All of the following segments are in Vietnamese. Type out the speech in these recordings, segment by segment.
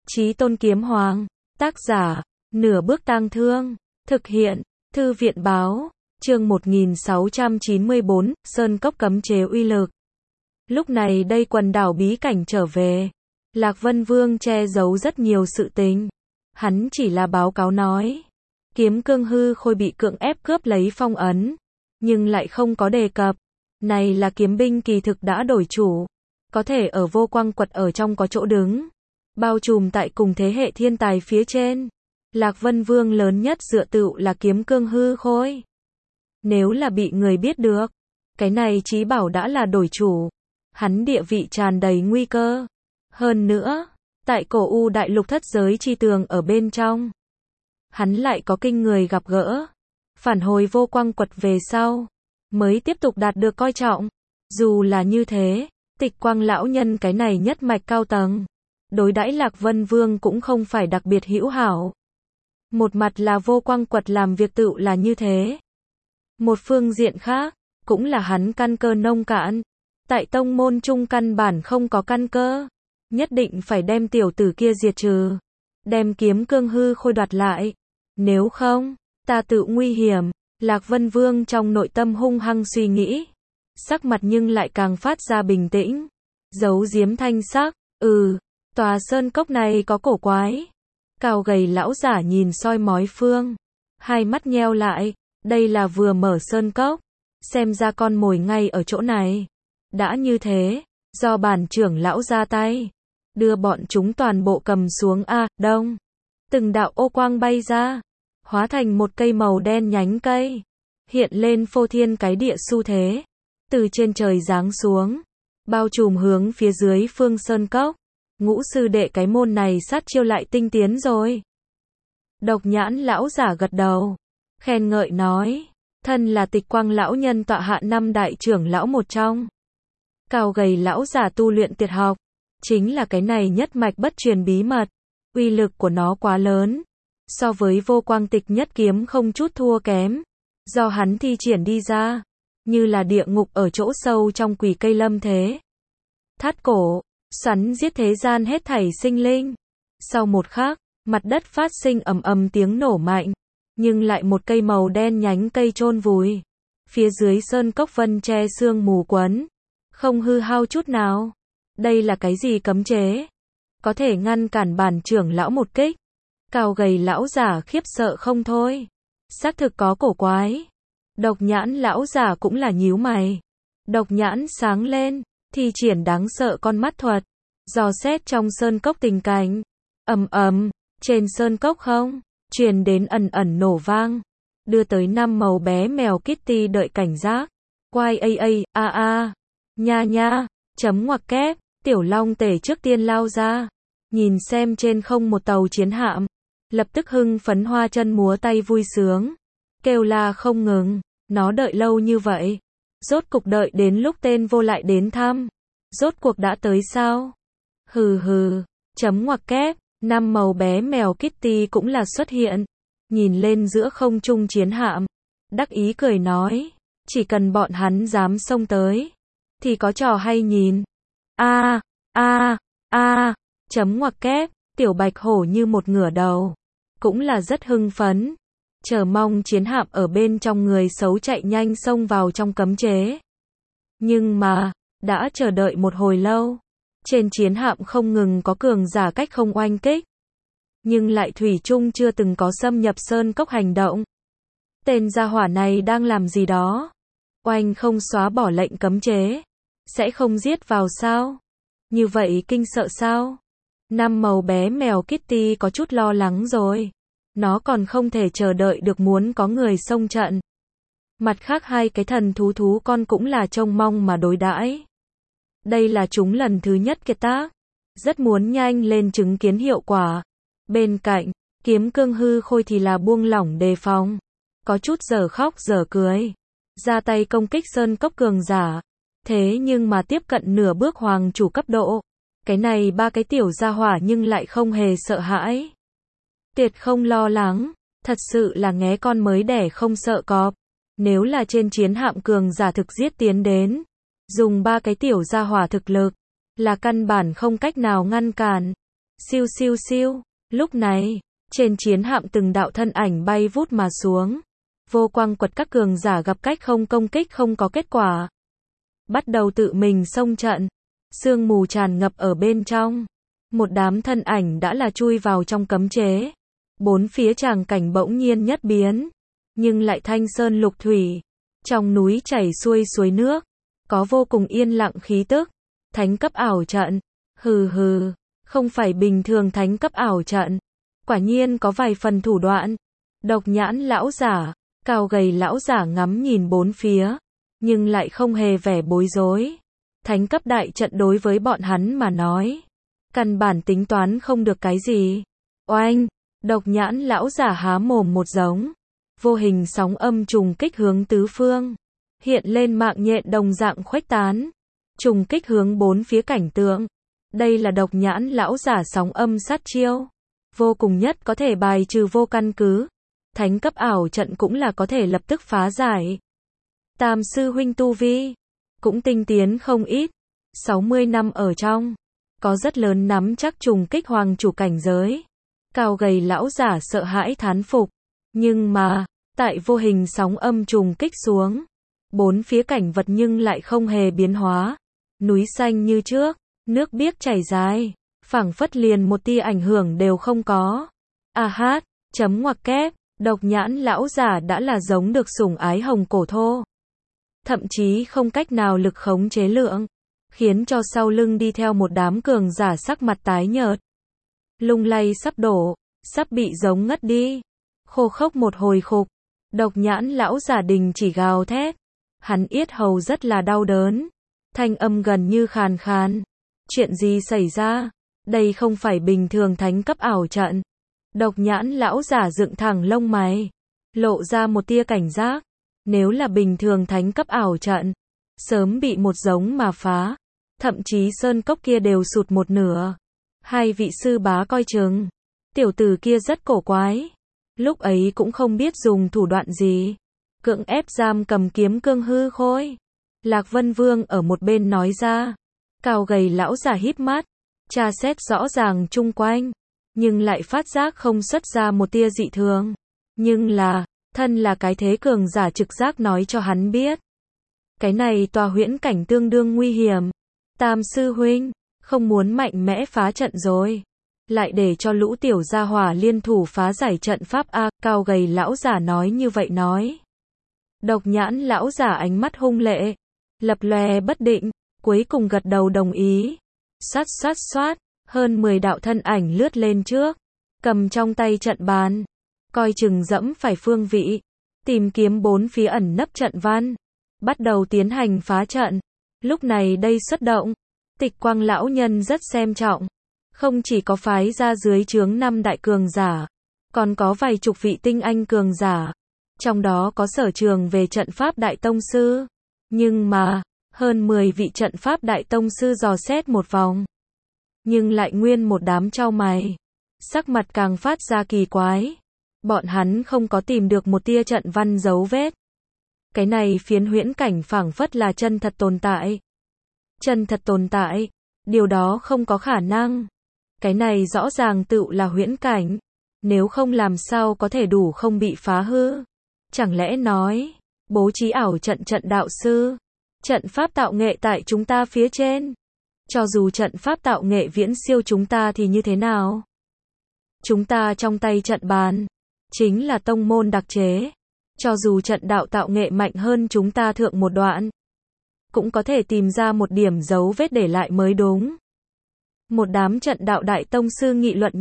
Chí Tôn Kiếm Hoàng. Tác giả, Nửa Bước Tang Thương. Thực hiện, Thư viện báo. Chương 1694, Sơn Cốc cấm chế uy lực. Lúc này đây quần đảo bí cảnh trở về. Lạc Vân Vương che giấu rất nhiều sự tình. Hắn chỉ là báo cáo nói. Kiếm cương hư khôi bị cưỡng ép cướp lấy phong ấn. Nhưng lại không có đề cập. Này là kiếm binh kỳ thực đã đổi chủ. Có thể ở vô quang quật ở trong có chỗ đứng. Bao trùm tại cùng thế hệ thiên tài phía trên. Lạc Vân Vương lớn nhất dựa tựu là kiếm cương hư khôi. Nếu là bị người biết được. Cái này chí bảo đã là đổi chủ. Hắn địa vị tràn đầy nguy cơ. Hơn nữa, tại cổ u đại lục thất giới chi tường ở bên trong. Hắn lại có kinh người gặp gỡ. Phản hồi vô quang quật về sau. Mới tiếp tục đạt được coi trọng. Dù là như thế, Tịch Quang lão nhân cái này nhất mạch cao tầng. Đối đãi Lạc Vân Vương cũng không phải đặc biệt hữu hảo. Một mặt là vô quang quật làm việc tựu là như thế. Một phương diện khác, cũng là hắn căn cơ nông cạn. Tại tông môn trung căn bản không có căn cơ. Nhất định phải đem tiểu tử kia diệt trừ. Đem kiếm cương hư khôi đoạt lại. Nếu không, ta tự nguy hiểm. Lạc Vân Vương trong nội tâm hung hăng suy nghĩ. Sắc mặt nhưng lại càng phát ra bình tĩnh. Giấu giếm thanh sắc. Tòa sơn cốc này có cổ quái. Cao gầy lão giả nhìn soi mói phương. Hai mắt nheo lại. Đây là vừa mở sơn cốc. Xem ra con mồi ngay ở chỗ này. Đã như thế, do bản trưởng lão ra tay. Đưa bọn chúng toàn bộ cầm xuống đông. Từng đạo ô quang bay ra. Hóa thành một cây màu đen nhánh cây. Hiện lên phô thiên cái địa xu thế. Từ trên trời giáng xuống. Bao trùm hướng phía dưới phương sơn cốc. Ngũ sư đệ cái môn này sát chiêu lại tinh tiến rồi. Độc Nhãn lão giả gật đầu. Khen ngợi nói. Thân là Tịch Quang lão nhân tọa hạ 5 đại trưởng lão một trong. Cao gầy lão giả tu luyện tuyệt học. Chính là cái này nhất mạch bất truyền bí mật. Uy lực của nó quá lớn. So với vô quang tịch nhất kiếm không chút thua kém. Do hắn thi triển đi ra. Như là địa ngục ở chỗ sâu trong quỷ cây lâm thế. Thắt cổ. Xoắn giết thế gian hết thảy sinh linh. Sau một khắc, mặt đất phát sinh ầm ầm tiếng nổ mạnh. Nhưng lại một cây màu đen nhánh cây chôn vùi. Phía dưới sơn cốc vân che sương mù quấn. Không hư hao chút nào. Đây là cái gì cấm chế? Có thể ngăn cản bản trưởng lão một kích. Cao gầy lão giả khiếp sợ không thôi. Xác thực có cổ quái. Độc Nhãn lão giả cũng là nhíu mày. Độc Nhãn sáng lên. Thi triển đáng sợ con mắt thuật. Dò xét trong sơn cốc tình cảnh. Trên sơn cốc không. Truyền đến ẩn ẩn nổ vang. Đưa tới 5 màu bé mèo Kitty đợi cảnh giác. Quai nha, chấm ngoặc kép. Tiểu Long Tể trước tiên lao ra. Nhìn xem trên không một tàu chiến hạm. Lập tức hưng phấn hoa chân múa tay vui sướng. Kêu la không ngừng. Nó đợi lâu như vậy. Rốt cục đợi đến lúc tên vô lại đến thăm. Rốt cuộc đã tới sao? Chấm ngoặc kép. 5 màu bé mèo Kitty cũng là xuất hiện. Nhìn lên giữa không trung chiến hạm. Đắc ý cười nói. Chỉ cần bọn hắn dám xông tới. Thì có trò hay nhìn. Chấm ngoặc kép. Tiểu bạch hổ như một ngửa đầu. Cũng là rất hưng phấn. Chờ mong chiến hạm ở bên trong người xấu chạy nhanh xông vào trong cấm chế. Nhưng mà, đã chờ đợi một hồi lâu. Trên chiến hạm không ngừng có cường giả cách không oanh kích. Nhưng lại thủy chung chưa từng có xâm nhập sơn cốc hành động. Tên gia hỏa này đang làm gì đó? Oanh không xóa bỏ lệnh cấm chế. Sẽ không giết vào sao? Như vậy kinh sợ sao? 5 màu bé mèo Kitty có chút lo lắng rồi. Nó còn không thể chờ đợi được muốn có người xông trận. Mặt khác hai cái thần thú con cũng là trông mong mà đối đãi. Đây là chúng lần thứ nhất kiệt tác. Rất muốn nhanh lên chứng kiến hiệu quả. Bên cạnh, kiếm cương hư khôi thì là buông lỏng đề phòng. Có chút dở khóc dở cười. Ra tay công kích sơn cốc cường giả. Thế nhưng mà tiếp cận nửa bước hoàng chủ cấp độ. Cái này ba cái tiểu gia hỏa nhưng lại không hề sợ hãi. Tuyệt không lo lắng. Thật sự là nghé con mới đẻ không sợ cọp. Nếu là trên chiến hạm cường giả thực giết tiến đến. Dùng ba cái tiểu gia hỏa thực lực. Là căn bản không cách nào ngăn cản. Siêu siêu siêu. Lúc này, trên chiến hạm từng đạo thân ảnh bay vút mà xuống. Vô quang quật các cường giả gặp cách không công kích không có kết quả. Bắt đầu tự mình xông trận. Sương mù tràn ngập ở bên trong. Một đám thân ảnh đã là chui vào trong cấm chế. Bốn phía tràng cảnh bỗng nhiên nhất biến. Nhưng lại thanh sơn lục thủy. Trong núi chảy xuôi suối nước. Có vô cùng yên lặng khí tức. Thánh cấp ảo trận. Hừ hừ. Không phải bình thường thánh cấp ảo trận. Quả nhiên có vài phần thủ đoạn. Độc nhãn lão giả. Cao gầy lão giả ngắm nhìn bốn phía. Nhưng lại không hề vẻ bối rối. Thánh cấp đại trận đối với bọn hắn mà nói. Căn bản tính toán không được cái gì. Oanh. Độc nhãn lão giả há mồm một giống. Vô hình sóng âm trùng kích hướng tứ phương. Hiện lên mạng nhện đồng dạng khuếch tán. Trùng kích hướng bốn phía cảnh tượng. Đây là độc nhãn lão giả sóng âm sát chiêu. Vô cùng nhất có thể bài trừ vô căn cứ. Thánh cấp ảo trận cũng là có thể lập tức phá giải. Tam sư huynh tu vi. Cũng tinh tiến không ít. 60 năm ở trong. Có rất lớn nắm chắc trùng kích hoàng chủ cảnh giới. Cao gầy lão giả sợ hãi thán phục. Nhưng mà, tại vô hình sóng âm trùng kích xuống. Bốn phía cảnh vật nhưng lại không hề biến hóa. Núi xanh như trước. Nước biếc chảy dài. Phảng phất liền một tia ảnh hưởng đều không có. A hát, chấm ngoặc kép. Độc nhãn lão giả đã là giống được sủng ái hồng cổ thô. Thậm chí không cách nào lực khống chế lượng. Khiến cho sau lưng đi theo một đám cường giả sắc mặt tái nhợt. Lung lay sắp đổ. Sắp bị giống ngất đi. Khô khốc một hồi khục. Độc nhãn lão giả đình chỉ gào thét. Hắn yết hầu rất là đau đớn. Thanh âm gần như khàn khàn. Chuyện gì xảy ra? Đây không phải bình thường thánh cấp ảo trận. Độc nhãn lão giả dựng thẳng lông mày. Lộ ra một tia cảnh giác. Nếu là bình thường thánh cấp ảo trận. Sớm bị một giống mà phá. Thậm chí sơn cốc kia đều sụt một nửa. Hai vị sư bá coi chừng. Tiểu tử kia rất cổ quái. Lúc ấy cũng không biết dùng thủ đoạn gì. Cưỡng ép giam cầm kiếm cương hư khôi. Lạc Vân Vương ở một bên nói ra. Cao gầy lão giả híp mắt. Tra xét rõ ràng chung quanh. Nhưng lại phát giác không xuất ra một tia dị thường. Nhưng là, thân là cái thế cường giả trực giác nói cho hắn biết. Cái này tòa huyễn cảnh tương đương nguy hiểm. Tam sư huynh, không muốn mạnh mẽ phá trận rồi. Lại để cho lũ tiểu gia hỏa liên thủ phá giải trận pháp A. Cao gầy lão giả nói như vậy nói. Độc nhãn lão giả ánh mắt hung lệ. Lập lòe bất định. Cuối cùng gật đầu đồng ý. Xoát xoát xoát. Hơn 10 đạo thân ảnh lướt lên trước. Cầm trong tay trận bàn. Coi chừng dẫm phải phương vị. Tìm kiếm bốn phía ẩn nấp trận văn. Bắt đầu tiến hành phá trận. Lúc này đây xuất động. Tịch quang lão nhân rất xem trọng. Không chỉ có phái ra dưới trướng 5 đại cường giả. Còn có vài chục vị tinh anh cường giả. Trong đó có sở trường về trận pháp đại tông sư. Nhưng mà, hơn 10 vị trận pháp đại tông sư dò xét một vòng. Nhưng lại nguyên một đám chau mày. Sắc mặt càng phát ra kỳ quái. Bọn hắn không có tìm được một tia trận văn dấu vết. Cái này phiến huyễn cảnh phảng phất là chân thật tồn tại. Chân thật tồn tại. Điều đó không có khả năng. Cái này rõ ràng tự là huyễn cảnh. Nếu không làm sao có thể đủ không bị phá hư. Chẳng lẽ nói, bố trí ảo trận trận đạo sư. Trận pháp tạo nghệ tại chúng ta phía trên. Cho dù trận pháp tạo nghệ viễn siêu chúng ta thì như thế nào? Chúng ta trong tay trận bàn. Chính là tông môn đặc chế. Cho dù trận đạo tạo nghệ mạnh hơn chúng ta thượng một đoạn. Cũng có thể tìm ra một điểm dấu vết để lại mới đúng. Một đám trận đạo đại tông sư nghị luận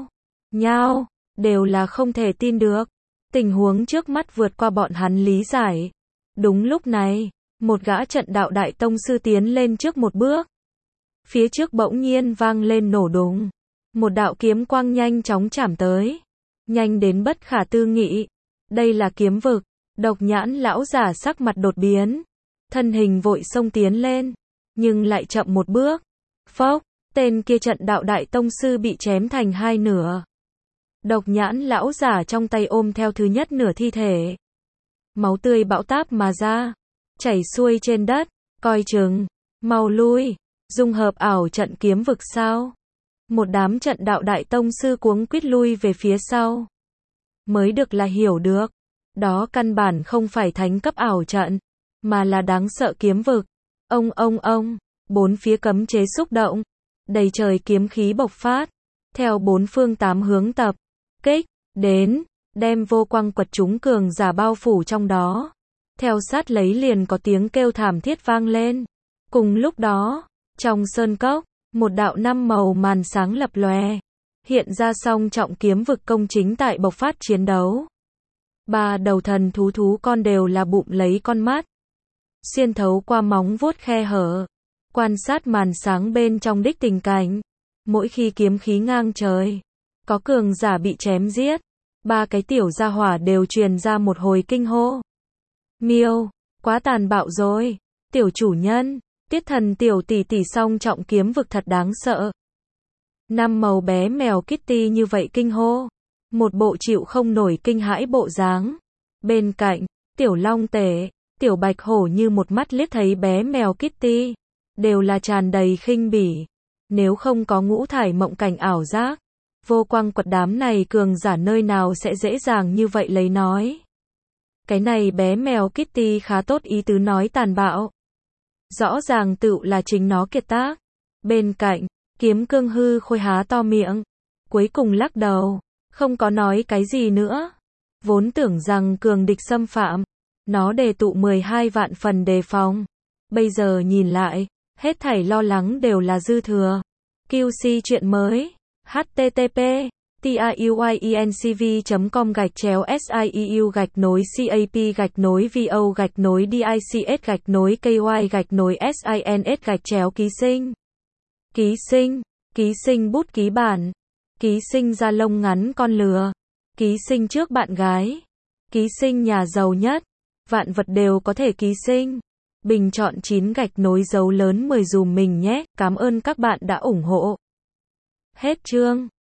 nhau. Đều là không thể tin được. Tình huống trước mắt vượt qua bọn hắn lý giải. Đúng lúc này, một gã trận đạo đại tông sư tiến lên trước một bước. Phía trước bỗng nhiên vang lên nổ đùng. Một đạo kiếm quang nhanh chóng chảm tới. Nhanh đến bất khả tư nghị. Đây là kiếm vực. Độc nhãn lão giả sắc mặt đột biến. Thân hình vội xông tiến lên. Nhưng lại chậm một bước. Phốc, tên kia trận đạo đại tông sư bị chém thành hai nửa. Độc nhãn lão giả trong tay ôm theo thứ nhất nửa thi thể. Máu tươi bão táp mà ra. Chảy xuôi trên đất. Coi chừng. Mau lui. Dung hợp ảo trận kiếm vực sao? Một đám trận đạo đại tông sư cuống quýt lui về phía sau. Mới được là hiểu được. Đó căn bản không phải thánh cấp ảo trận, mà là đáng sợ kiếm vực. Ông, bốn phía cấm chế xúc động. Đầy trời kiếm khí bộc phát. Theo bốn phương tám hướng tập kích đến, đem vô quang quật chúng cường giả bao phủ trong đó. Theo sát lấy liền có tiếng kêu thảm thiết vang lên. Cùng lúc đó, trong sơn cốc, một đạo năm màu màn sáng lập lòe, hiện ra song trọng kiếm vực công chính tại bộc phát chiến đấu. Ba đầu thần thú con đều là bụng lấy con mắt, xuyên thấu qua móng vuốt khe hở, quan sát màn sáng bên trong đích tình cảnh. Mỗi khi kiếm khí ngang trời, có cường giả bị chém giết, ba cái tiểu gia hỏa đều truyền ra một hồi kinh hô. Miêu, quá tàn bạo rồi, tiểu chủ nhân, Tiết Thần tiểu tỷ tỷ song trọng kiếm vực thật đáng sợ. Năm màu bé mèo Kitty như vậy kinh hô, một bộ chịu không nổi kinh hãi bộ dáng. Bên cạnh, tiểu long tể, tiểu bạch hổ như một mắt liếc thấy bé mèo Kitty, đều là tràn đầy khinh bỉ. Nếu không có ngũ thải mộng cảnh ảo giác, vô quang quật đám này cường giả nơi nào sẽ dễ dàng như vậy lấy nói. Cái này bé mèo Kitty khá tốt ý tứ nói tàn bạo. Rõ ràng tựu là chính nó kiệt tác. Bên cạnh, kiếm cương hư khôi há to miệng, cuối cùng lắc đầu, không có nói cái gì nữa. Vốn tưởng rằng cường địch xâm phạm, nó đề tụ 12 vạn phần đề phòng. Bây giờ nhìn lại, hết thảy lo lắng đều là dư thừa. QC chuyện mới. http tiuyencv.com/vo-dics-kys-ký sinh. Ký sinh bút ký bản. Ký sinh da lông ngắn con lừa. Ký sinh trước bạn gái. Ký sinh nhà giàu nhất. Vạn vật đều có thể ký sinh. Bình chọn 9 gạch nối dấu lớn 10 dùm mình nhé. Cảm ơn các bạn đã ủng hộ. Hết chương.